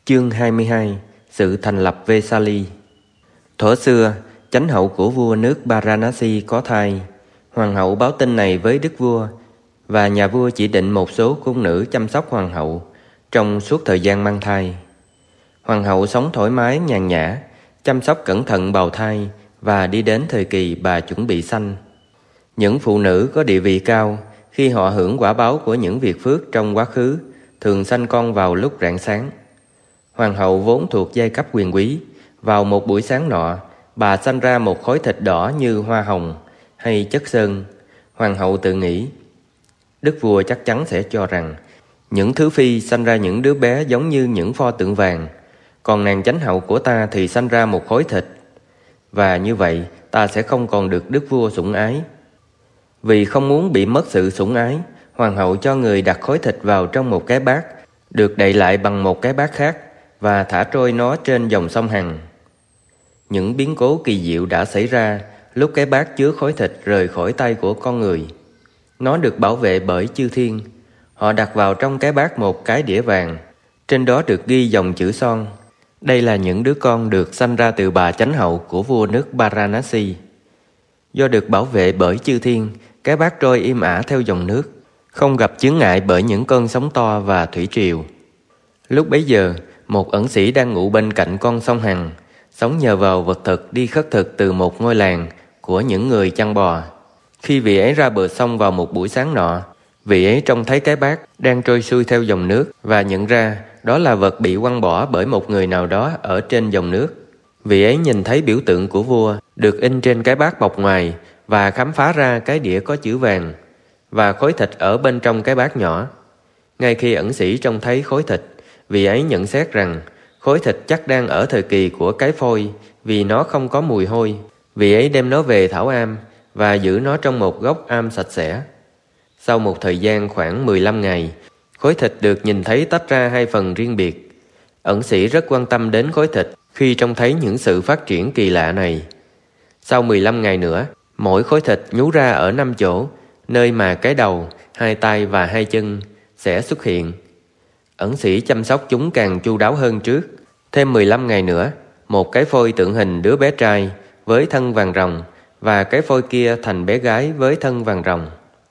Chương 22. Sự thành lập Vesali. Thuở xưa, chánh hậu của vua nước Varanasi có thai. Hoàng hậu báo tin này với đức vua, và nhà vua chỉ định một số cung nữ chăm sóc hoàng hậu trong suốt thời gian mang thai. Hoàng hậu sống thoải mái nhàn nhã, chăm sóc cẩn thận bào thai và đi đến thời kỳ bà chuẩn bị sanh. Những phụ nữ có địa vị cao, khi họ hưởng quả báo của những việc phước trong quá khứ, thường sanh con vào lúc rạng sáng. Hoàng hậu vốn thuộc giai cấp quyền quý. Vào một buổi sáng nọ, bà sanh ra một khối thịt đỏ như hoa hồng hay chất sơn. Hoàng hậu tự nghĩ, đức vua chắc chắn sẽ cho rằng những thứ phi sanh ra những đứa bé giống như những pho tượng vàng, còn nàng chánh hậu của ta thì sanh ra một khối thịt, và như vậy ta sẽ không còn được đức vua sủng ái. Vì không muốn bị mất sự sủng ái, hoàng hậu cho người đặt khối thịt vào trong một cái bát, được đậy lại bằng một cái bát khác, và thả trôi nó trên dòng sông Hằng. Những biến cố kỳ diệu đã xảy ra lúc cái bát chứa khối thịt rời khỏi tay của con người. Nó được bảo vệ bởi chư thiên. Họ đặt vào trong cái bát một cái đĩa vàng, trên đó được ghi dòng chữ son. Đây là những đứa con được sanh ra từ bà chánh hậu của vua nước Varanasi. Do được bảo vệ bởi chư thiên, cái bát trôi im ả theo dòng nước, không gặp chướng ngại bởi những cơn sóng to và thủy triều. Lúc bấy giờ, một ẩn sĩ đang ngụ bên cạnh con sông Hằng, sống nhờ vào vật thực đi khất thực từ một ngôi làng của những người chăn bò. Khi vị ấy ra bờ sông vào một buổi sáng nọ, vị ấy trông thấy cái bát đang trôi xuôi theo dòng nước và nhận ra đó là vật bị quăng bỏ bởi một người nào đó ở trên dòng nước. Vị ấy nhìn thấy biểu tượng của vua được in trên cái bát bọc ngoài và khám phá ra cái đĩa có chữ vàng và khối thịt ở bên trong cái bát nhỏ. Ngay khi ẩn sĩ trông thấy khối thịt, vị ấy nhận xét rằng khối thịt chắc đang ở thời kỳ của cái phôi, vì nó không có mùi hôi. Vị ấy đem nó về thảo am và giữ nó trong một góc am sạch sẽ. Sau một thời gian khoảng 15 ngày, khối thịt được nhìn thấy tách ra hai phần riêng biệt. Ẩn sĩ rất quan tâm đến khối thịt khi trông thấy những sự phát triển kỳ lạ này. Sau 15 ngày nữa, mỗi khối thịt nhú ra ở 5 chỗ, nơi mà cái đầu, hai tay và hai chân sẽ xuất hiện. Ẩn sĩ chăm sóc chúng càng chu đáo hơn trước. Thêm 15 ngày nữa, một cái phôi tượng hình đứa bé trai với thân vàng ròng, và cái phôi kia thành bé gái với thân vàng ròng.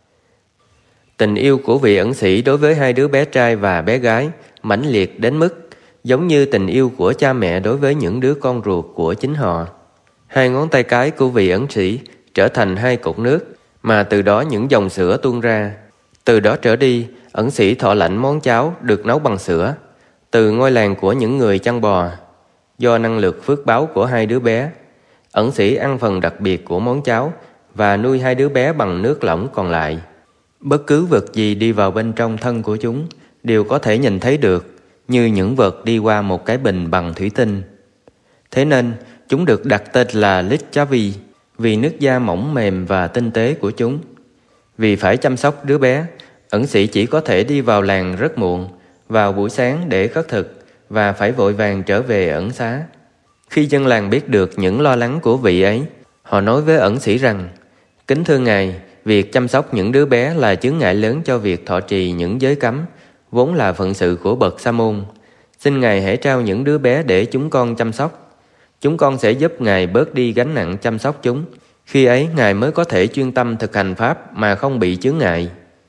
Tình yêu của vị ẩn sĩ đối với hai đứa bé trai và bé gái mãnh liệt đến mức giống như tình yêu của cha mẹ đối với những đứa con ruột của chính họ. Hai ngón tay cái của vị ẩn sĩ trở thành hai cột nước, mà từ đó những dòng sữa tuôn ra. Từ đó trở đi, ẩn sĩ thọ lãnh món cháo được nấu bằng sữa từ ngôi làng của những người chăn bò. Do năng lực phước báo của hai đứa bé, ẩn sĩ ăn phần đặc biệt của món cháo và nuôi hai đứa bé bằng nước lỏng còn lại. Bất cứ vật gì đi vào bên trong thân của chúng đều có thể nhìn thấy được, như những vật đi qua một cái bình bằng thủy tinh. Thế nên, chúng được đặt tên là Lichavi, vì nước da mỏng mềm và tinh tế của chúng. Vì phải chăm sóc đứa bé, ẩn sĩ chỉ có thể đi vào làng rất muộn, vào buổi sáng để khất thực, và phải vội vàng trở về ẩn xá. Khi dân làng biết được những lo lắng của vị ấy, họ nói với ẩn sĩ rằng, kính thưa ngài, việc chăm sóc những đứa bé là chướng ngại lớn cho việc thọ trì những giới cấm, vốn là phận sự của bậc sa môn. Xin ngài hãy trao những đứa bé để chúng con chăm sóc. Chúng con sẽ giúp ngài bớt đi gánh nặng chăm sóc chúng. Khi ấy ngài mới có thể chuyên tâm thực hành pháp mà không bị chướng ngại.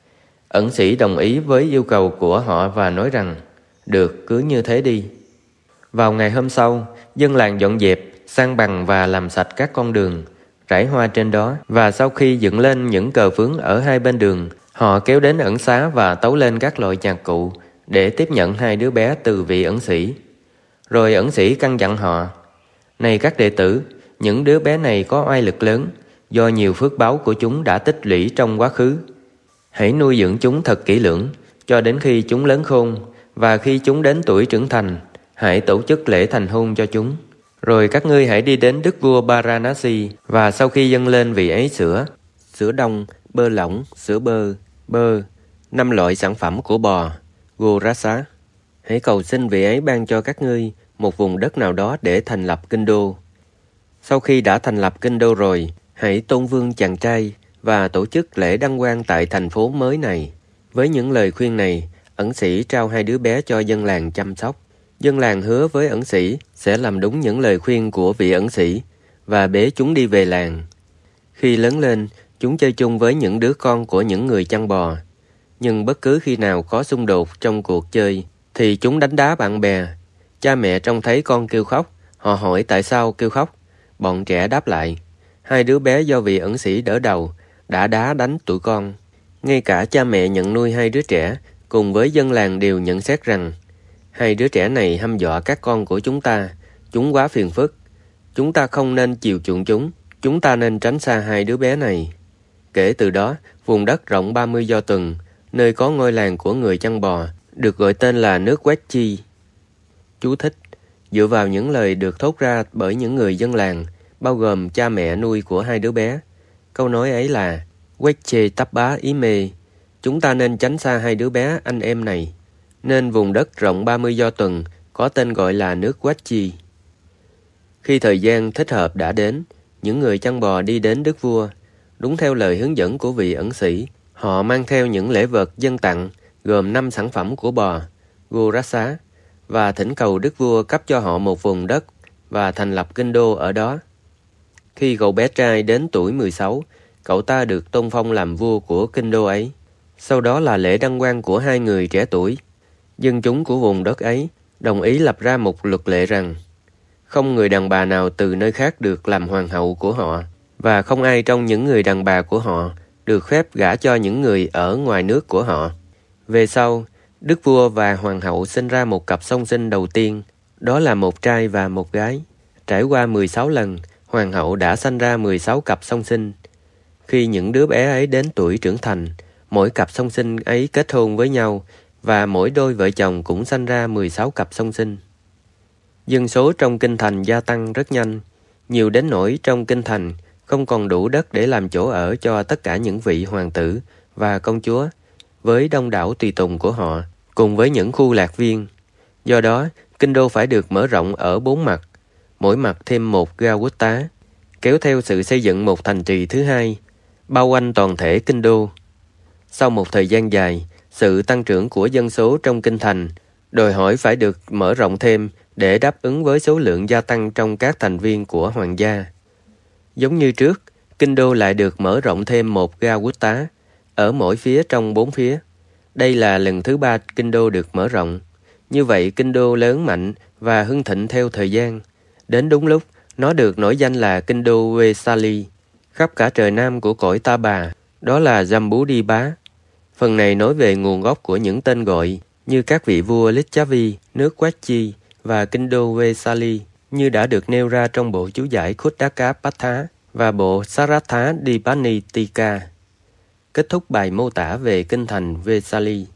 Ẩn sĩ đồng ý với yêu cầu của họ và nói rằng, được, cứ như thế đi. Vào ngày hôm sau, dân làng dọn dẹp, san bằng và làm sạch các con đường, rải hoa trên đó, và sau khi dựng lên những cờ phướng ở hai bên đường, họ kéo đến ẩn xá và tấu lên các loại nhạc cụ để tiếp nhận hai đứa bé từ vị ẩn sĩ. Rồi ẩn sĩ căn dặn họ, này các đệ tử, những đứa bé này có oai lực lớn, do nhiều phước báo của chúng đã tích lũy trong quá khứ. Hãy nuôi dưỡng chúng thật kỹ lưỡng, cho đến khi chúng lớn khôn, và khi chúng đến tuổi trưởng thành, hãy tổ chức lễ thành hôn cho chúng. Rồi các ngươi hãy đi đến đức vua Varanasi, và sau khi dâng lên vị ấy sữa đông, bơ lỏng, sữa bơ, 5 loại sản phẩm của bò, Gorasa. Hãy cầu xin vị ấy ban cho các ngươi một vùng đất nào đó để thành lập kinh đô. Sau khi đã thành lập kinh đô rồi, hãy tôn vương chàng trai và tổ chức lễ đăng quang tại thành phố mới này. Với những lời khuyên này, ẩn sĩ trao hai đứa bé cho dân làng chăm sóc. Dân làng hứa với ẩn sĩ sẽ làm đúng những lời khuyên của vị ẩn sĩ và bế chúng đi về làng. Khi lớn lên, chúng chơi chung với những đứa con của những người chăn bò. Nhưng bất cứ khi nào có xung đột trong cuộc chơi thì chúng đánh đá bạn bè. Cha mẹ trông thấy con kêu khóc, họ hỏi tại sao kêu khóc. Bọn trẻ đáp lại, hai đứa bé do vị ẩn sĩ đỡ đầu đã đá đánh tụi con. Ngay cả cha mẹ nhận nuôi hai đứa trẻ cùng với dân làng đều nhận xét rằng hai đứa trẻ này hăm dọa các con của chúng quá phiền phức. Chúng ta không nên chiều chuộng chúng ta nên tránh xa hai đứa bé này. Kể từ đó, vùng đất rộng 30 do tuần, nơi có ngôi làng của người chăn bò, được gọi tên là nước Quét Chi. Chú thích: dựa vào những lời được thốt ra bởi những người dân làng, bao gồm cha mẹ nuôi của hai đứa bé. Câu nói ấy là Quét Chê Tắp Bá Ý Mê, chúng ta nên tránh xa hai đứa bé anh em này. Nên vùng đất rộng 30 do tuần có tên gọi là nước Quét Chi. Khi thời gian thích hợp đã đến, những người chăn bò đi đến đức vua. Đúng theo lời hướng dẫn của vị ẩn sĩ, họ mang theo những lễ vật dâng tặng gồm 5 sản phẩm của bò, Gurasa, và thỉnh cầu đức vua cấp cho họ một vùng đất và thành lập kinh đô ở đó. Khi cậu bé trai đến tuổi 16, cậu ta được tôn phong làm vua của kinh đô ấy. Sau đó là lễ đăng quang của hai người trẻ tuổi. Dân chúng của vùng đất ấy đồng ý lập ra một luật lệ rằng không người đàn bà nào từ nơi khác được làm hoàng hậu của họ, và không ai trong những người đàn bà của họ được phép gả cho những người ở ngoài nước của họ. Về sau, đức vua và hoàng hậu sinh ra một cặp song sinh đầu tiên, đó là một trai và một gái. Trải qua 16 lần, hoàng hậu đã sanh ra 16 cặp song sinh. Khi những đứa bé ấy đến tuổi trưởng thành, mỗi cặp song sinh ấy kết hôn với nhau, và mỗi đôi vợ chồng cũng sanh ra 16 cặp song sinh. Dân số trong kinh thành gia tăng rất nhanh, nhiều đến nỗi trong kinh thành không còn đủ đất để làm chỗ ở cho tất cả những vị hoàng tử và công chúa, với đông đảo tùy tùng của họ, cùng với những khu lạc viên. Do đó, kinh đô phải được mở rộng ở 4 mặt, mỗi mặt thêm một ga quốc tá, kéo theo sự xây dựng một thành trì thứ hai, bao quanh toàn thể kinh đô. Sau một thời gian dài, sự tăng trưởng của dân số trong kinh thành đòi hỏi phải được mở rộng thêm để đáp ứng với số lượng gia tăng trong các thành viên của hoàng gia. Giống như trước, kinh đô lại được mở rộng thêm một ga quốc tá, ở mỗi phía trong 4 phía. Đây là lần thứ 3 kinh đô được mở rộng. Như vậy, kinh đô lớn mạnh và hưng thịnh theo thời gian. Đến đúng lúc, nó được nổi danh là kinh đô Vesali, khắp cả trời nam của cõi Ta Bà, đó là Jambudvipa. Phần này nói về nguồn gốc của những tên gọi như các vị vua Licchavi, nước Quét Chi và kinh đô Vesali, như đã được nêu ra trong bộ chú giải Khuddaka Patha và bộ Saratha Dipanitika. Kết thúc bài mô tả về kinh thành Vesali.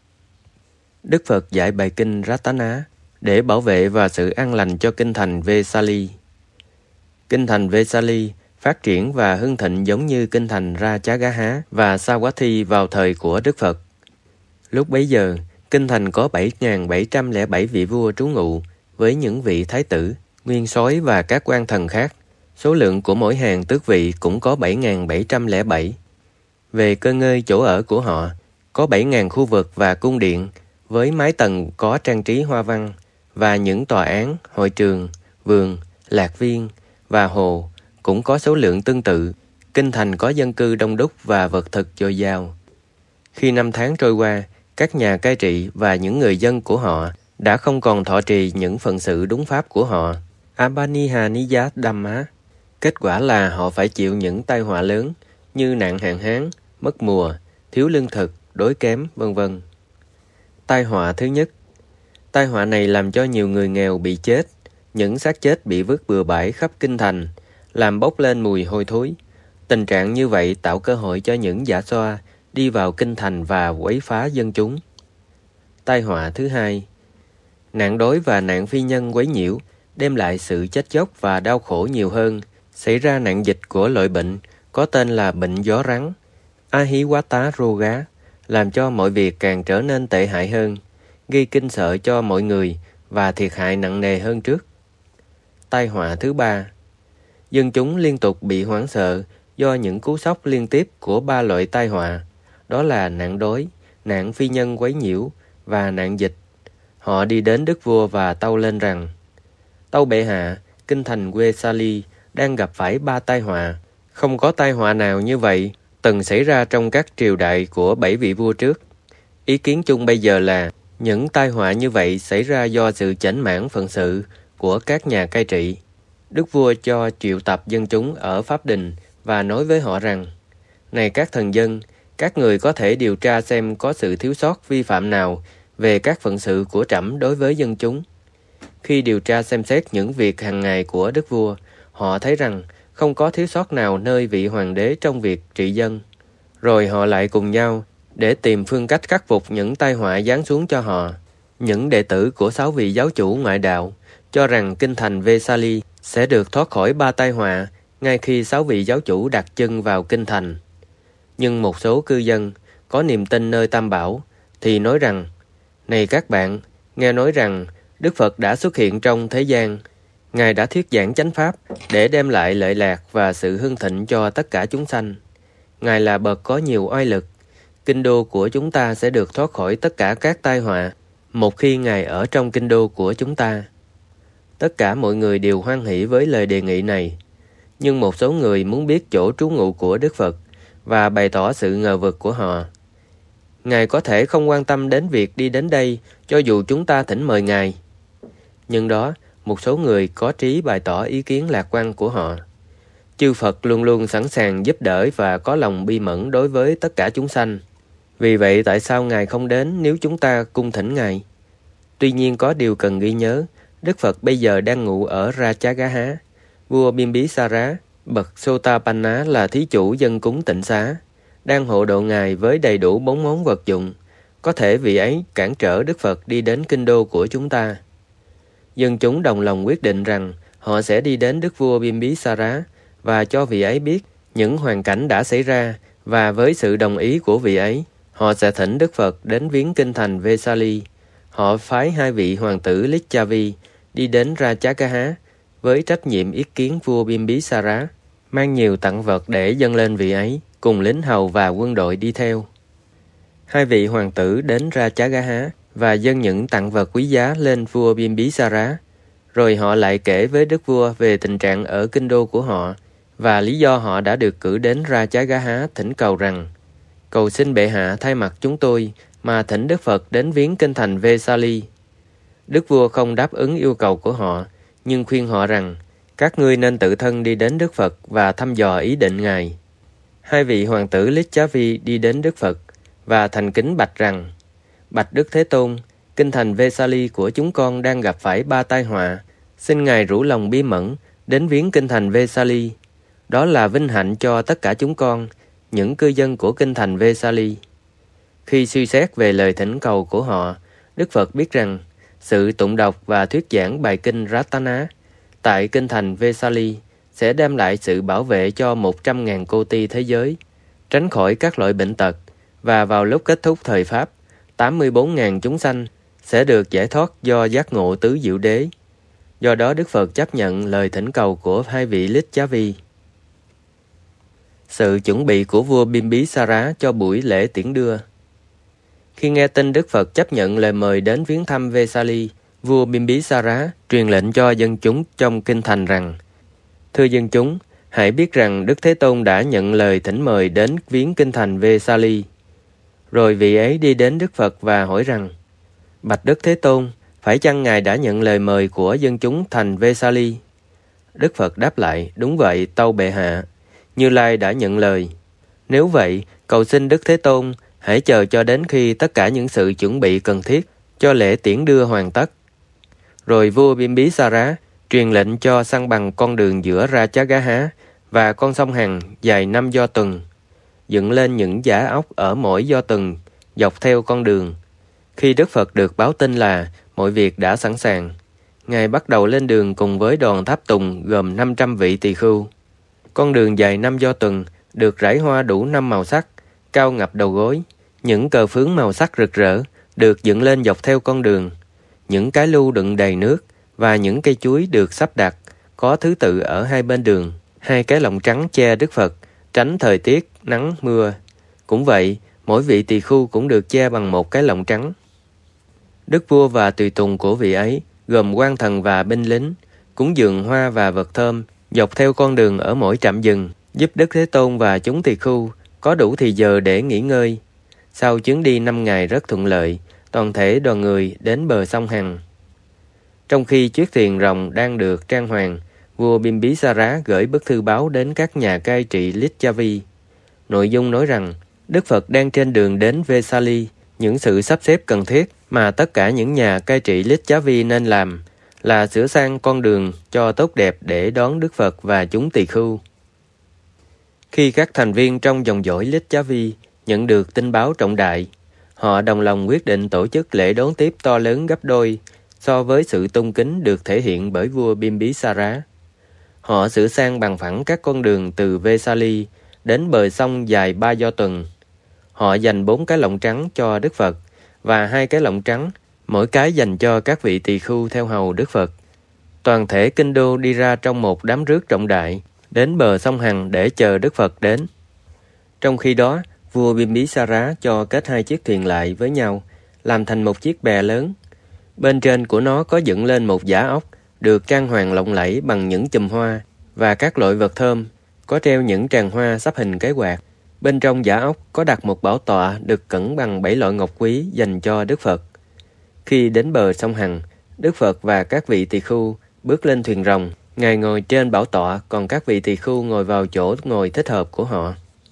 Đức Phật dạy bài kinh Ratana để bảo vệ và sự an lành cho kinh thành Vesali. Kinh thành Vesali phát triển và hưng thịnh giống như kinh thành Rajagaha và Savatthi vào thời của Đức Phật. Lúc bấy giờ, kinh thành có 7.707 vị vua trú ngụ, với những vị thái tử, nguyên soái và các quan thần khác. Số lượng của mỗi hàng tước vị cũng có 7.707. Về cơ ngơi chỗ ở của họ, có 7.000 khu vực và cung điện, với mái tầng có trang trí hoa văn, và những tòa án, hội trường, vườn, lạc viên và hồ cũng có số lượng tương tự. Kinh thành có dân cư đông đúc và vật thực dồi dào. Khi năm tháng trôi qua, các nhà cai trị và những người dân của họ đã không còn thọ trì những phận sự đúng pháp của họ, Abanihaniya Dhamma. Kết quả là họ phải chịu những tai họa lớn như nạn hạn hán, mất mùa, thiếu lương thực, đói kém, vân vân. Tai họa thứ nhất. Tai họa này làm cho nhiều người nghèo bị chết. Những xác chết bị vứt bừa bãi khắp kinh thành, làm bốc lên mùi hôi thối. Tình trạng như vậy tạo cơ hội cho những giả xoa đi vào kinh thành và quấy phá dân chúng. Tai họa thứ hai. Nạn đói và nạn phi nhân quấy nhiễu đem lại sự chết chóc và đau khổ nhiều hơn. Xảy ra nạn dịch của loại bệnh có tên là bệnh gió rắn, Ahiwata Roga, làm cho mọi việc càng trở nên tệ hại hơn, gây kinh sợ cho mọi người và thiệt hại nặng nề hơn trước. Tai họa thứ ba. Dân chúng liên tục bị hoảng sợ do những cú sốc liên tiếp của 3 loại tai họa, đó là nạn đói, nạn phi nhân quấy nhiễu và nạn dịch. họ đi đến đức vua và tâu lên rằng: Tâu bệ hạ, kinh thành Vesali đang gặp phải 3 tai họa. Không có tai họa nào như vậy từng xảy ra trong các triều đại của 7 vị vua trước. Ý kiến chung bây giờ là những tai họa như vậy xảy ra do sự chểnh mãn phận sự của các nhà cai trị. Đức vua cho triệu tập dân chúng ở Pháp Đình và nói với họ rằng: Này các thần dân, các người có thể điều tra xem có sự thiếu sót vi phạm nào về các phận sự của trẫm đối với dân chúng. Khi điều tra xem xét những việc hàng ngày của đức vua, họ thấy rằng không có thiếu sót nào nơi vị hoàng đế trong việc trị dân. Rồi họ lại cùng nhau để tìm phương cách khắc phục những tai họa giáng xuống cho họ. Những đệ tử của 6 vị giáo chủ ngoại đạo cho rằng kinh thành Vesali sẽ được thoát khỏi 3 tai họa ngay khi 6 vị giáo chủ đặt chân vào kinh thành. Nhưng một số cư dân có niềm tin nơi Tam Bảo thì nói rằng: Này các bạn, nghe nói rằng Đức Phật đã xuất hiện trong thế gian. Ngài đã thuyết giảng chánh pháp để đem lại lợi lạc và sự hưng thịnh cho tất cả chúng sanh. Ngài là bậc có nhiều oai lực. Kinh đô của chúng ta sẽ được thoát khỏi tất cả các tai họa một khi Ngài ở trong kinh đô của chúng ta. Tất cả mọi người đều hoan hỷ với lời đề nghị này. Nhưng một số người muốn biết chỗ trú ngụ của Đức Phật và bày tỏ sự ngờ vực của họ. Ngài có thể không quan tâm đến việc đi đến đây cho dù chúng ta thỉnh mời Ngài. Nhưng đó, một số người có trí bày tỏ ý kiến lạc quan của họ. Chư Phật luôn luôn sẵn sàng giúp đỡ và có lòng bi mẫn đối với tất cả chúng sanh. Vì vậy tại sao Ngài không đến nếu chúng ta cung thỉnh Ngài? Tuy nhiên có điều cần ghi nhớ, Đức Phật bây giờ đang ngụ ở Ratchagaha. Vua Bimbisara, bậc Sotapanna là thí chủ dân cúng tịnh xá, đang hộ độ Ngài với đầy đủ 4 món vật dụng. Có thể vị ấy cản trở Đức Phật đi đến kinh đô của chúng ta. Dân chúng đồng lòng quyết định rằng họ sẽ đi đến Đức vua Bimbisara và cho vị ấy biết những hoàn cảnh đã xảy ra, và với sự đồng ý của vị ấy, họ sẽ thỉnh Đức Phật đến viếng kinh thành Vesali. Họ phái 2 vị hoàng tử Licchavi đi đến Ratchagaha với trách nhiệm ý kiến vua Bimbisara, mang nhiều tặng vật để dâng lên vị ấy, cùng lính hầu và quân đội đi theo. 2 vị hoàng tử đến Ratchagaha và dâng những tặng vật quý giá lên vua Bimbisara. Rồi họ lại kể với đức vua về tình trạng ở kinh đô của họ và lý do họ đã được cử đến Ratchagaha thỉnh cầu rằng: Cầu xin bệ hạ thay mặt chúng tôi mà thỉnh Đức Phật đến viếng kinh thành Vesali. Đức vua không đáp ứng yêu cầu của họ, nhưng khuyên họ rằng các ngươi nên tự thân đi đến Đức Phật và thăm dò ý định Ngài. 2 vị hoàng tử Licchavi đi đến Đức Phật và thành kính bạch rằng: Bạch Đức Thế Tôn, kinh thành Vesali của chúng con đang gặp phải 3 tai họa. Xin Ngài rủ lòng bi mẫn đến viếng kinh thành Vesali. Đó là vinh hạnh cho tất cả chúng con, những cư dân của kinh thành Vesali. Khi suy xét về lời thỉnh cầu của họ, Đức Phật biết rằng sự tụng đọc và thuyết giảng bài kinh Ratana tại kinh thành Vesali sẽ đem lại sự bảo vệ cho 100.000 cô ti thế giới, tránh khỏi các loại bệnh tật, và vào lúc kết thúc thời Pháp, 84.000 chúng sanh sẽ được giải thoát do giác ngộ tứ diệu đế. Do đó Đức Phật chấp nhận lời thỉnh cầu của 2 vị Licchavi. Sự chuẩn bị của vua Bimbisara cho buổi lễ tiễn đưa. Khi nghe tin Đức Phật chấp nhận lời mời đến viếng thăm Vesali, vua Bimbisara truyền lệnh cho dân chúng trong kinh thành rằng: Thưa dân chúng, hãy biết rằng Đức Thế Tôn đã nhận lời thỉnh mời đến viếng kinh thành Vesali. Rồi vị ấy đi đến Đức Phật và hỏi rằng: Bạch Đức Thế Tôn, phải chăng Ngài đã nhận lời mời của dân chúng thành Vesali? Đức Phật đáp lại: Đúng vậy, tâu bệ hạ. Như Lai đã nhận lời. Nếu vậy, cầu xin Đức Thế Tôn hãy chờ cho đến khi tất cả những sự chuẩn bị cần thiết cho lễ tiễn đưa hoàn tất. Rồi vua Bimbisara truyền lệnh cho san bằng con đường giữa Ratchagaha và con sông Hằng dài 5 do tuần, dựng lên những giã ốc ở mỗi do tuần dọc theo con đường. Khi Đức Phật được báo tin là mọi việc đã sẵn sàng, Ngài bắt đầu lên đường cùng với đoàn tháp tùng gồm 500 vị tỳ khưu. Con đường dài 5 do tuần được rải hoa đủ 5 màu sắc, cao ngập đầu gối. Những cờ phướng màu sắc rực rỡ được dựng lên dọc theo con đường. Những cái lu đựng đầy nước và những cây chuối được sắp đặt có thứ tự ở 2 bên đường. 2 cái lọng trắng che Đức Phật, tránh thời tiết, nắng, mưa. Cũng vậy, mỗi vị tỳ khưu cũng được che bằng 1 cái lọng trắng. Đức vua và tùy tùng của vị ấy, gồm quan thần và binh lính, cúng dường hoa và vật thơm, dọc theo con đường ở mỗi trạm dừng, giúp Đức Thế Tôn và chúng tỳ khưu có đủ thì giờ để nghỉ ngơi. Sau chuyến đi 5 ngày rất thuận lợi, toàn thể đoàn người đến bờ sông Hằng. Trong khi chiếc thuyền rồng đang được trang hoàng, vua Bimbisara gửi bức thư báo đến các nhà cai trị Licchavi. Nội dung nói rằng Đức Phật đang trên đường đến Vesali. Những sự sắp xếp cần thiết mà tất cả những nhà cai trị Licchavi nên làm là sửa sang con đường cho tốt đẹp để đón Đức Phật và chúng tỳ khưu. Khi các thành viên trong dòng dõi Licchavi nhận được tin báo trọng đại, họ đồng lòng quyết định tổ chức lễ đón tiếp to lớn gấp đôi so với sự tôn kính được thể hiện bởi vua Bimbisara. Họ sửa sang bằng phẳng các con đường từ Vesali đến bờ sông dài 3 do tuần. Họ dành 4 cái lọng trắng cho Đức Phật và 2 cái lọng trắng, mỗi cái dành cho các vị tỳ khưu theo hầu Đức Phật. Toàn thể kinh đô đi ra trong một đám rước trọng đại, đến bờ sông Hằng để chờ Đức Phật đến. Trong khi đó, vua Bimbisara cho kết 2 chiếc thuyền lại với nhau, làm thành một chiếc bè lớn. Bên trên của nó có dựng lên một giã ốc, được trang hoàng lộng lẫy bằng những chùm hoa và các loại vật thơm, có treo những tràng hoa sắp hình cái quạt. Bên trong giã ốc có đặt một bảo tọa được cẩn bằng 7 loại ngọc quý dành cho Đức Phật. Khi đến bờ sông Hằng, Đức Phật và các vị tỳ khưu bước lên thuyền rồng. Ngài ngồi trên bảo tọa, còn các vị tỳ khưu ngồi vào chỗ ngồi thích hợp của họ.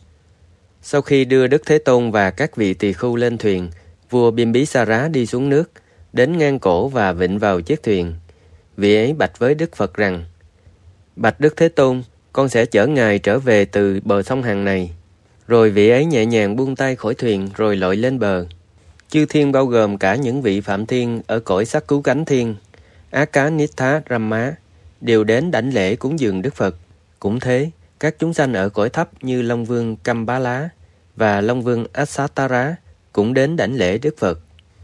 Sau khi đưa Đức Thế Tôn và các vị tỳ khưu lên thuyền, vua Bimbisara đi xuống nước, đến ngang cổ và vịn vào chiếc thuyền. Vị ấy bạch với Đức Phật rằng: Bạch Đức Thế Tôn, con sẽ chở ngài trở về từ bờ sông Hằng này. Rồi vị ấy nhẹ nhàng buông tay khỏi thuyền rồi lội lên bờ. Chư thiên bao gồm cả những vị phạm thiên ở cõi sắc cứu cánh thiên, Akanitha Rama, đều đến đảnh lễ cúng dường Đức Phật. Cũng thế, các chúng sanh ở cõi thấp như Long Vương Kambala và Long Vương Asatara cũng đến đảnh lễ Đức Phật.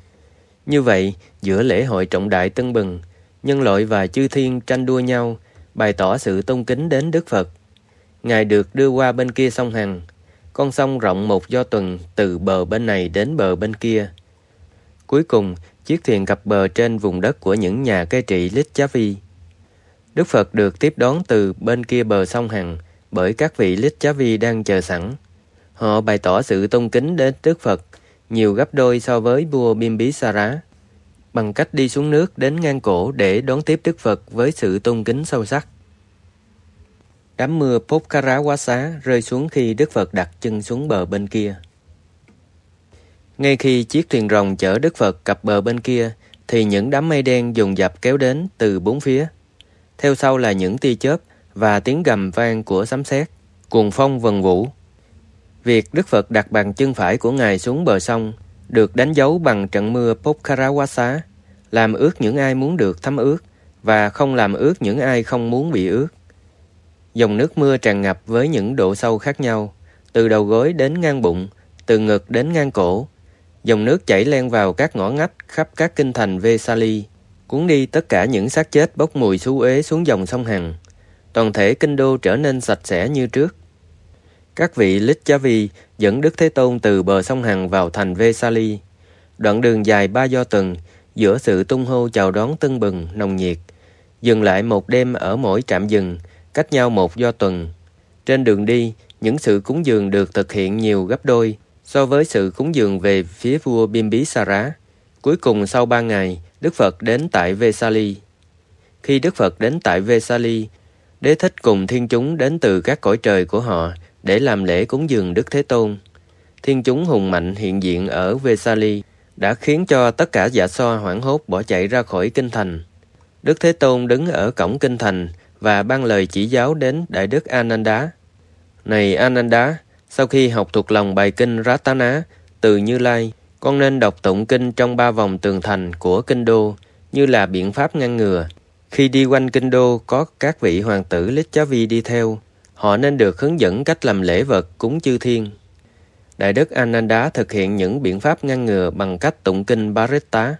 Như vậy, giữa lễ hội trọng đại tưng bừng, nhân loại và chư thiên tranh đua nhau, bày tỏ sự tôn kính đến Đức Phật. Ngài được đưa qua bên kia sông Hằng, con sông rộng 1 do tuần từ bờ bên này đến bờ bên kia. Cuối cùng, chiếc thuyền cập bờ trên vùng đất của những nhà cai trị Licchavi. Đức Phật được tiếp đón từ bên kia bờ sông Hằng bởi các vị Licchavi đang chờ sẵn. Họ bày tỏ sự tôn kính đến Đức Phật nhiều gấp đôi so với vua Bimbisara, bằng cách đi xuống nước đến ngang cổ để đón tiếp Đức Phật với sự tôn kính sâu sắc. Đám mưa Pokhara rơi xuống khi Đức Phật đặt chân xuống bờ bên kia. Ngay khi chiếc thuyền rồng chở Đức Phật cập bờ bên kia, thì những đám mây đen dồn dập kéo đến từ 4 phía. Theo sau là những tia chớp và tiếng gầm vang của sấm sét, cuồng phong vần vũ. Việc Đức Phật đặt bàn chân phải của Ngài xuống bờ sông được đánh dấu bằng trận mưa Pokhara, làm ướt những ai muốn được thấm ướt và không làm ướt những ai không muốn bị ướt. Dòng nước mưa tràn ngập với những độ sâu khác nhau, từ đầu gối đến ngang bụng, từ ngực đến ngang cổ. Dòng nước chảy len vào các ngõ ngách khắp các kinh thành Vesali, cuốn đi tất cả những xác chết bốc mùi xú uế xuống dòng sông Hằng. Toàn thể kinh đô trở nên sạch sẽ như trước. Các vị Licchavi dẫn Đức Thế Tôn từ bờ sông Hằng vào thành Vesali. Đoạn đường dài 3 do tuần, giữa sự tung hô chào đón tưng bừng, nồng nhiệt, dừng lại một đêm ở mỗi trạm dừng, cách nhau 1 do tuần. Trên đường đi, những sự cúng dường được thực hiện nhiều gấp đôi so với sự cúng dường về phía vua Bimbisara. Cuối cùng sau 3 ngày, Đức Phật đến tại Vesali. Khi Đức Phật đến tại Vesali, Đế Thích cùng thiên chúng đến từ các cõi trời của họ để làm lễ cúng dường Đức Thế Tôn. Thiên chúng hùng mạnh hiện diện ở Vesali đã khiến cho tất cả dạ xoa hoảng hốt bỏ chạy ra khỏi kinh thành. Đức Thế Tôn đứng ở cổng kinh thành và ban lời chỉ giáo đến Đại Đức Ananda. Này Ananda, sau khi học thuộc lòng bài kinh Ratana từ Như Lai, con nên đọc tụng kinh trong 3 vòng tường thành của kinh đô như là biện pháp ngăn ngừa. Khi đi quanh kinh đô có các vị hoàng tử Licchavi đi theo, họ nên được hướng dẫn cách làm lễ vật cúng chư thiên. Đại Đức Ananda thực hiện những biện pháp ngăn ngừa bằng cách tụng kinh Bharata.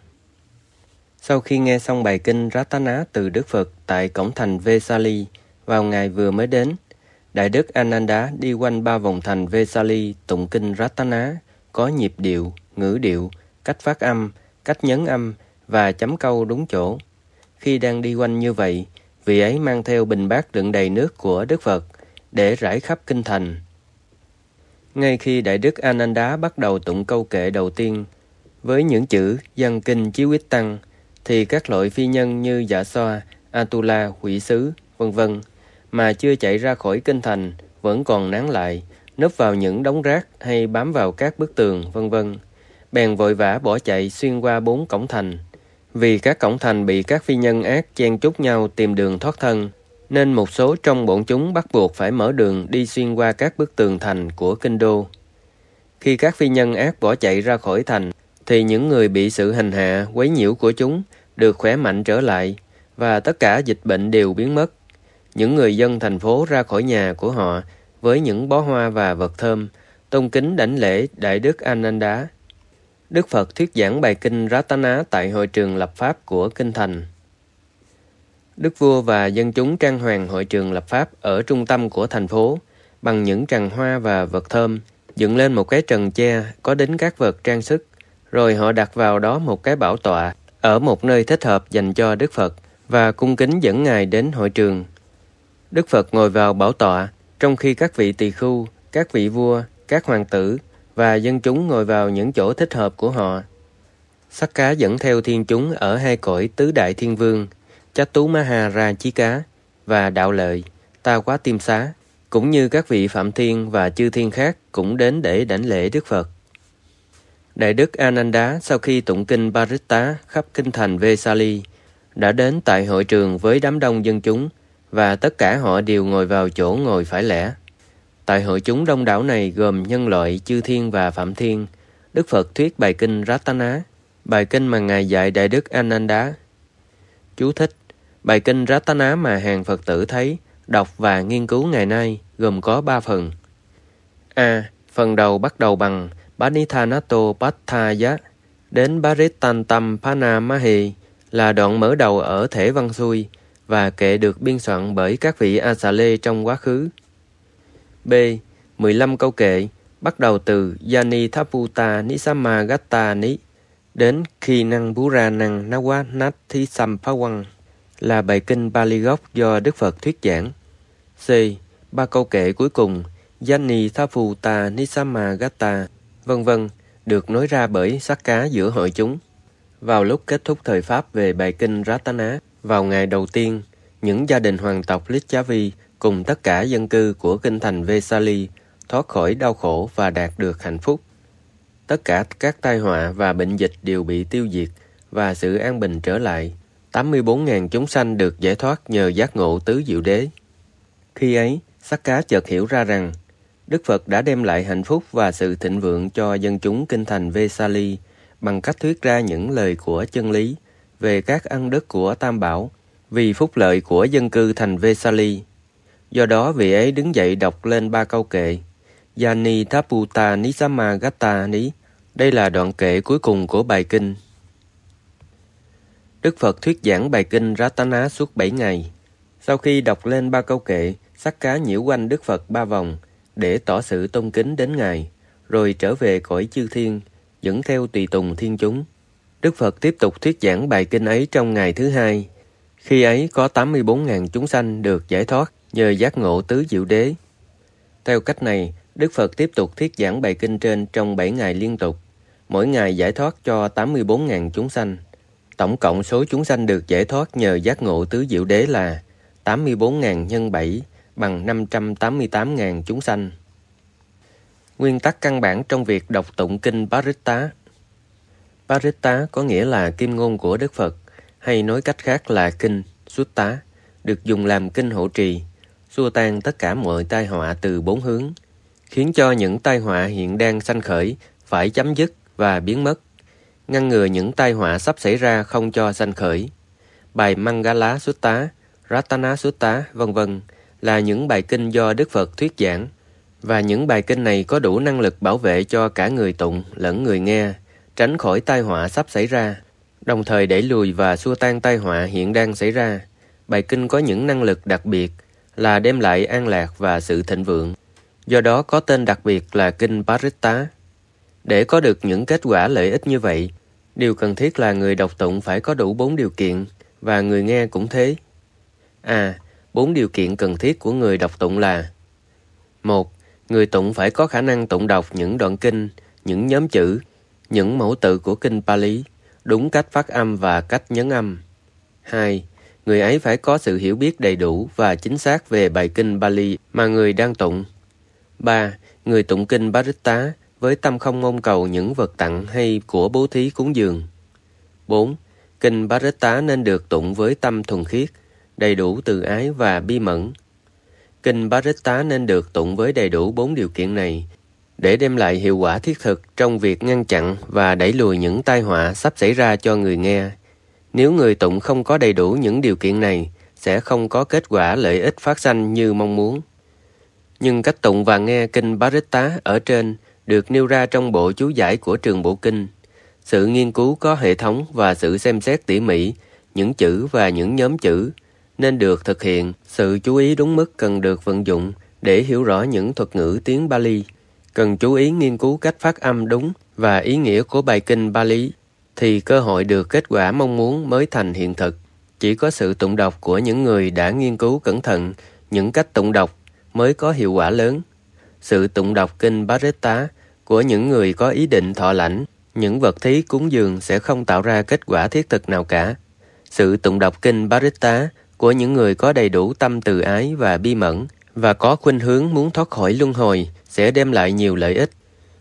Sau khi nghe xong bài kinh Ratana từ Đức Phật tại cổng thành Vesali vào ngày vừa mới đến, Đại Đức Ananda đi quanh 3 vòng thành Vesali tụng kinh Ratana có nhịp điệu, ngữ điệu, cách phát âm, cách nhấn âm và chấm câu đúng chỗ. Khi đang đi quanh như vậy, vị ấy mang theo bình bát đựng đầy nước của Đức Phật để rải khắp kinh thành. Ngay khi Đại Đức Ananda bắt đầu tụng câu kệ đầu tiên với những chữ Văn Kinh Chí Quyết Tăng, thì các loại phi nhân như Dạ Xoa, Atula, Quỷ Sứ, vân vân mà chưa chạy ra khỏi kinh thành vẫn còn nán lại, núp vào những đống rác hay bám vào các bức tường, vân vân, bèn vội vã bỏ chạy xuyên qua 4 cổng thành. Vì các cổng thành bị các phi nhân ác chen chúc nhau tìm đường thoát thân, nên một số trong bọn chúng bắt buộc phải mở đường đi xuyên qua các bức tường thành của kinh đô. Khi các phi nhân ác bỏ chạy ra khỏi thành, thì những người bị sự hành hạ, quấy nhiễu của chúng được khỏe mạnh trở lại, và tất cả dịch bệnh đều biến mất. Những người dân thành phố ra khỏi nhà của họ với những bó hoa và vật thơm, tôn kính đảnh lễ Đại Đức Ananda. Đức Phật thuyết giảng bài kinh Ratana tại hội trường lập pháp của kinh thành. Đức vua và dân chúng trang hoàng hội trường lập pháp ở trung tâm của thành phố bằng những tràng hoa và vật thơm, dựng lên một cái trần tre có đính các vật trang sức, rồi họ đặt vào đó một cái bảo tọa ở một nơi thích hợp dành cho Đức Phật và cung kính dẫn Ngài đến hội trường. Đức Phật ngồi vào bảo tọa, trong khi các vị tỳ khưu, các vị vua, các hoàng tử và dân chúng ngồi vào những chỗ thích hợp của họ. Sắc Cá dẫn theo thiên chúng ở 2 cõi tứ đại thiên vương, Chát Tú Ma Ha Ra Chí Cá và Đạo Lợi, Ta Quá Tiêm Xá, cũng như các vị Phạm Thiên và chư thiên khác cũng đến để đảnh lễ Đức Phật. Đại Đức Ananda sau khi tụng kinh Paritta khắp kinh thành Vesali đã đến tại hội trường với đám đông dân chúng, và tất cả họ đều ngồi vào chỗ ngồi phải lẽ. Tại hội chúng đông đảo này gồm nhân loại chư thiên và Phạm Thiên, Đức Phật thuyết bài kinh Ratana, bài kinh mà Ngài dạy Đại Đức Ananda. Chú thích: bài kinh Ratana mà hàng Phật tử thấy, đọc và nghiên cứu ngày nay gồm có 3 phần. A. Phần đầu bắt đầu bằng Panithanato Patthaya đến Paritantam Panamahi, là đoạn mở đầu ở thể văn xuôi và kệ được biên soạn bởi các vị A-xà-lê trong quá khứ. B. 15 câu kệ bắt đầu từ Yani Thaputa Nisamagatta Ni đến Khi Năng Búra Năng Nawanathi Sampawang, là bài kinh Pali gốc do Đức Phật thuyết giảng. C. 3 câu kệ cuối cùng Yani Thaputa Nisamagatta, vân vân, được nói ra bởi Sắc Cá giữa hội chúng. Vào lúc kết thúc thời Pháp về bài kinh Ratana, vào ngày đầu tiên, những gia đình hoàng tộc Licchavi cùng tất cả dân cư của kinh thành Vesali thoát khỏi đau khổ và đạt được hạnh phúc. Tất cả các tai họa và bệnh dịch đều bị tiêu diệt và sự an bình trở lại. 84.000 chúng sanh được giải thoát nhờ giác ngộ tứ diệu đế. Khi ấy, Sắc Cá chợt hiểu ra rằng Đức Phật đã đem lại hạnh phúc và sự thịnh vượng cho dân chúng kinh thành Vesali bằng cách thuyết ra những lời của chân lý về các ân đức của Tam Bảo vì phúc lợi của dân cư thành Vesali. Do đó vị ấy đứng dậy đọc lên 3 câu kệ Yani Thaputa Nisamagatta Ni. Đây là đoạn kệ cuối cùng của bài kinh. Đức Phật thuyết giảng bài kinh Ratana suốt 7 ngày. Sau khi đọc lên 3 câu kệ, Sắc Cá nhiễu quanh Đức Phật 3 vòng để tỏ sự tôn kính đến Ngài, rồi trở về cõi chư thiên, dẫn theo tùy tùng thiên chúng. Đức Phật tiếp tục thuyết giảng bài kinh ấy trong ngày thứ 2. Khi ấy có 84.000 chúng sanh được giải thoát nhờ giác ngộ tứ diệu đế. Theo cách này, Đức Phật tiếp tục thuyết giảng bài kinh trên trong 7 ngày liên tục, mỗi ngày giải thoát cho 84.000 chúng sanh. Tổng cộng số chúng sanh được giải thoát nhờ giác ngộ tứ diệu đế là 84.000 nhân 7 bằng 588.000 chúng sanh. Nguyên tắc căn bản trong việc đọc tụng kinh Paritta. Paritta có nghĩa là kim ngôn của Đức Phật, hay nói cách khác là kinh Sutta, được dùng làm kinh hộ trì, xua tan tất cả mọi tai họa từ 4 hướng, khiến cho những tai họa hiện đang sanh khởi phải chấm dứt và biến mất, ngăn ngừa những tai họa sắp xảy ra không cho sanh khởi. Bài Mangala Sutta, Ratana Sutta, vân vân là những bài kinh do Đức Phật thuyết giảng, và những bài kinh này có đủ năng lực bảo vệ cho cả người tụng lẫn người nghe, tránh khỏi tai họa sắp xảy ra, đồng thời đẩy lùi và xua tan tai họa hiện đang xảy ra. Bài kinh có những năng lực đặc biệt là đem lại an lạc và sự thịnh vượng, do đó có tên đặc biệt là kinh Paritta. Để có được những kết quả lợi ích như vậy, Điều cần thiết là người đọc tụng phải có đủ 4 điều kiện, và người nghe cũng thế. 4 điều kiện cần thiết của người đọc tụng là: 1. Người tụng phải có khả năng tụng đọc những đoạn kinh, những nhóm chữ, những mẫu tự của kinh Pali, đúng cách phát âm và cách nhấn âm. 2. Người ấy phải có sự hiểu biết đầy đủ và chính xác về bài kinh Pali mà người đang tụng. 3. Người tụng kinh Paritta với tâm không mong cầu những vật tặng hay của bố thí cúng dường. 4. Kinh Paritta nên được tụng với tâm thuần khiết, đầy đủ từ ái và bi mẫn. Kinh Paritta nên được tụng với đầy đủ 4 điều kiện này để đem lại hiệu quả thiết thực trong việc ngăn chặn và đẩy lùi những tai họa sắp xảy ra cho người nghe. Nếu người tụng không có đầy đủ những điều kiện này, sẽ không có kết quả lợi ích phát sanh như mong muốn. Nhưng cách tụng và nghe kinh Paritta ở trên được nêu ra trong bộ chú giải của trường bộ kinh. Sự nghiên cứu có hệ thống và sự xem xét tỉ mỉ những chữ và những nhóm chữ nên được thực hiện. Sự chú ý đúng mức cần được vận dụng để hiểu rõ những thuật ngữ tiếng Pali. Cần chú ý nghiên cứu cách phát âm đúng và ý nghĩa của bài kinh Pali, thì cơ hội được kết quả mong muốn mới thành hiện thực. Chỉ có sự tụng đọc của những người đã nghiên cứu cẩn thận những cách tụng đọc mới có hiệu quả lớn. Sự tụng đọc kinh Paritta của những người có ý định thọ lãnh những vật thí cúng dường sẽ không tạo ra kết quả thiết thực nào cả. Sự tụng đọc kinh Paritta của những người có đầy đủ tâm từ ái và bi mẫn và có khuynh hướng muốn thoát khỏi luân hồi sẽ đem lại nhiều lợi ích.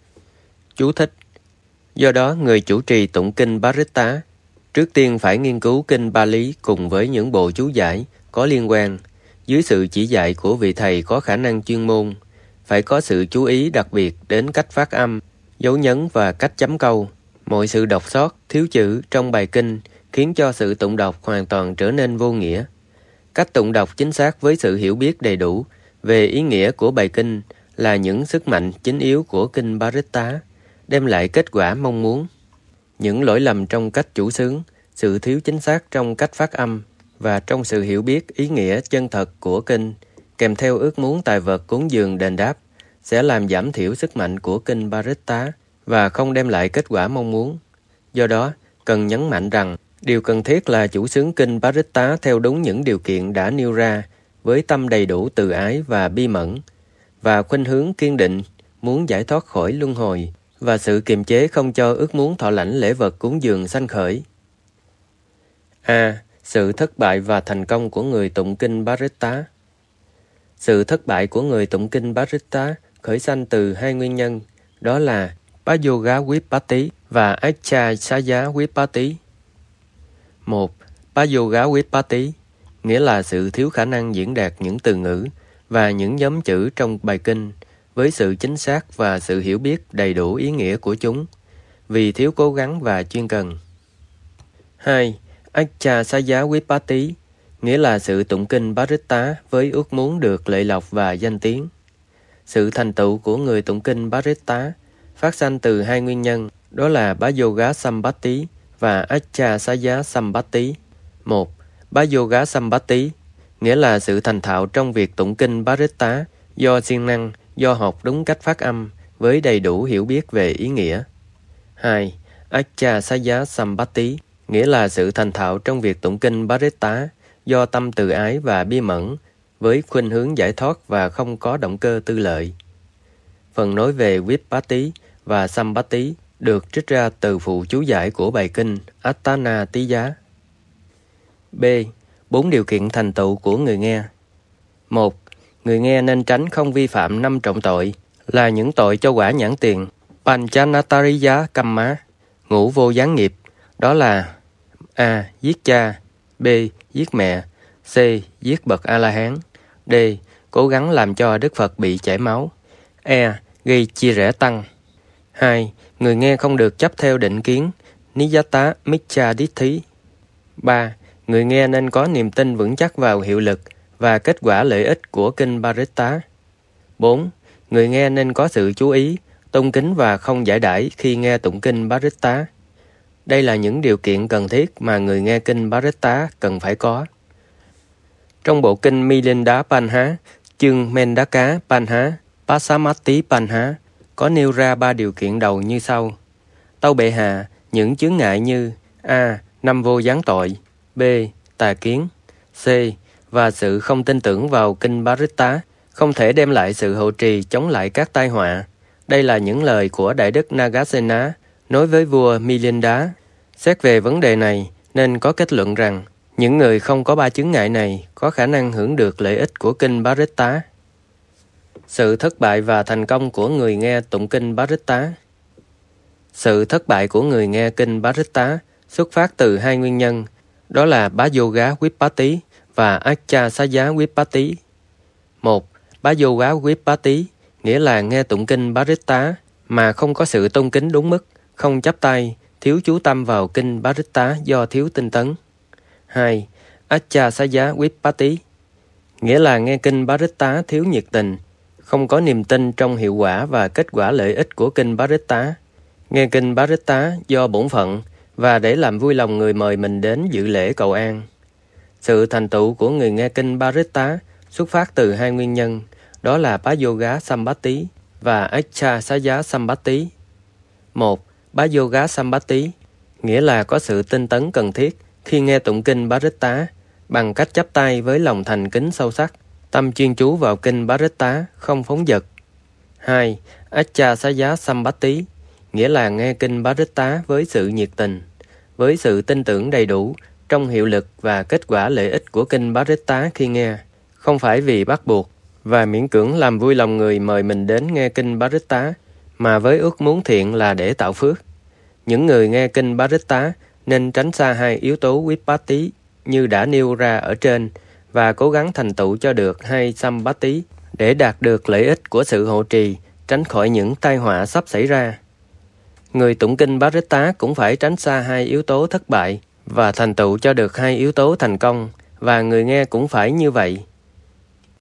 Chú thích: Do đó, người chủ trì tụng kinh Paritta trước tiên phải nghiên cứu kinh Pali cùng với những bộ chú giải có liên quan, dưới sự chỉ dạy của vị thầy có khả năng chuyên môn. Phải có sự chú ý đặc biệt đến cách phát âm, dấu nhấn và cách chấm câu. Mọi sự đọc sót, thiếu chữ trong bài kinh khiến cho sự tụng đọc hoàn toàn trở nên vô nghĩa. Cách tụng đọc chính xác với sự hiểu biết đầy đủ về ý nghĩa của bài kinh là những sức mạnh chính yếu của kinh Paritta, đem lại kết quả mong muốn. Những lỗi lầm trong cách chủ xướng, sự thiếu chính xác trong cách phát âm và trong sự hiểu biết ý nghĩa chân thật của kinh, kèm theo ước muốn tài vật cúng dường đền đáp, sẽ làm giảm thiểu sức mạnh của kinh Paritta và không đem lại kết quả mong muốn. Do đó, cần nhấn mạnh rằng, điều cần thiết là chủ xướng kinh Paritta theo đúng những điều kiện đã nêu ra, với tâm đầy đủ từ ái và bi mẫn, và khuynh hướng kiên định, muốn giải thoát khỏi luân hồi, và sự kiềm chế không cho ước muốn thọ lãnh lễ vật cúng dường sanh khởi. Sự thất bại và thành công của người tụng kinh Paritta. Sự thất bại của người tụng kinh Paritta khởi sanh từ 2 nguyên nhân, đó là Payoga Vipatti và Achasaya Vipatti. 1. Payoga Vipatti nghĩa là sự thiếu khả năng diễn đạt những từ ngữ và những nhóm chữ trong bài kinh với sự chính xác và sự hiểu biết đầy đủ ý nghĩa của chúng, vì thiếu cố gắng và chuyên cần. 2. Achasaya Vipatti nghĩa là sự tụng kinh Paritta với ước muốn được lợi lộc và danh tiếng. Sự thành tựu của người tụng kinh Paritta phát sanh từ 2 nguyên nhân, đó là Payoga Sampatti và Achasaya Sampatti. 1. Payoga Sampatti nghĩa là sự thành thạo trong việc tụng kinh Paritta do siêng năng, do học đúng cách phát âm với đầy đủ hiểu biết về ý nghĩa. 2. Achasaya Sampatti nghĩa là sự thành thạo trong việc tụng kinh Paritta do tâm từ ái và bi mẫn với khuynh hướng giải thoát và không có động cơ tư lợi. Phần nói về Vipatti và Sampatti được trích ra từ phụ chú giải của bài kinh Attanatiya. B. 4 điều kiện thành tựu của người nghe. 1. Người nghe nên tránh không vi phạm 5 trọng tội, là những tội cho quả nhãn tiền, Panchanatariya Kamma, ngũ vô gián nghiệp, đó là: A. Giết cha, B. Giết mẹ, C. Giết bậc A-la-hán, D. Cố gắng làm cho Đức Phật bị chảy máu, E. Gây chia rẽ tăng. 2. Người nghe không được chấp theo định kiến Niyata Miccha Ditti. 3. Người nghe nên có niềm tin vững chắc vào hiệu lực và kết quả lợi ích của kinh Paritta. 4. Người nghe nên có sự chú ý, tôn kính và không giải đãi khi nghe tụng kinh Paritta. Đây là những điều kiện cần thiết mà người nghe kinh Paritta cần phải có. Trong bộ kinh Milinda Panha, chương Mendaka Panha, Pasamati Panha có nêu ra 3 điều kiện đầu như sau. Tâu bệ hạ, những chướng ngại như A. Năm vô gián tội, B. Tà kiến, C. Và sự không tin tưởng vào kinh Bharata không thể đem lại sự hộ trì chống lại các tai họa. Đây là những lời của Đại đức Nagasena nói với vua Milinda. Xét về vấn đề này, nên có kết luận rằng những người không có ba chướng ngại này có khả năng hưởng được lợi ích của kinh Bharata. Sự thất bại và thành công của người nghe tụng kinh Bharata. Sự thất bại của người nghe kinh Bharata xuất phát từ hai nguyên nhân, đó là Bhajoga Vipatti và Achasaya Vipatti. 1. Bhajoga Vipatti nghĩa là nghe tụng kinh Bharata mà không có sự tôn kính đúng mức, không chắp tay, thiếu chú tâm vào kinh Bharata do thiếu tinh tấn. 2. Achasaya Vipatti nghĩa là nghe kinh Bharata thiếu nhiệt tình, không có niềm tin trong hiệu quả và kết quả lợi ích của kinh Bharata. Nghe kinh Bharata do bổn phận và để làm vui lòng người mời mình đến dự lễ cầu an. Sự thành tựu của người nghe kinh Bharata xuất phát từ hai nguyên nhân, đó là Bhajoga Sampatti và Achasaya Sampatti. 1. Bhajoga Sampatti nghĩa là có sự tinh tấn cần thiết khi nghe tụng kinh Bharata bằng cách chắp tay với lòng thành kính sâu sắc, tâm chuyên chú vào kinh Bharata, không phóng dật. 2. Achasaya Sampatti nghĩa là nghe kinh Bharata với sự nhiệt tình, với sự tin tưởng đầy đủ trong hiệu lực và kết quả lợi ích của kinh Bharata khi nghe, không phải vì bắt buộc và miễn cưỡng làm vui lòng người mời mình đến nghe kinh Bharata, mà với ước muốn thiện là để tạo phước. Những người nghe kinh Bharata nên tránh xa hai yếu tố Vipatti như đã nêu ra ở trên và cố gắng thành tựu cho được hai Sampatti để đạt được lợi ích của sự hộ trì, tránh khỏi những tai họa sắp xảy ra. Người tụng kinh Bharata cũng phải tránh xa hai yếu tố thất bại và thành tựu cho được hai yếu tố thành công, và người nghe cũng phải như vậy.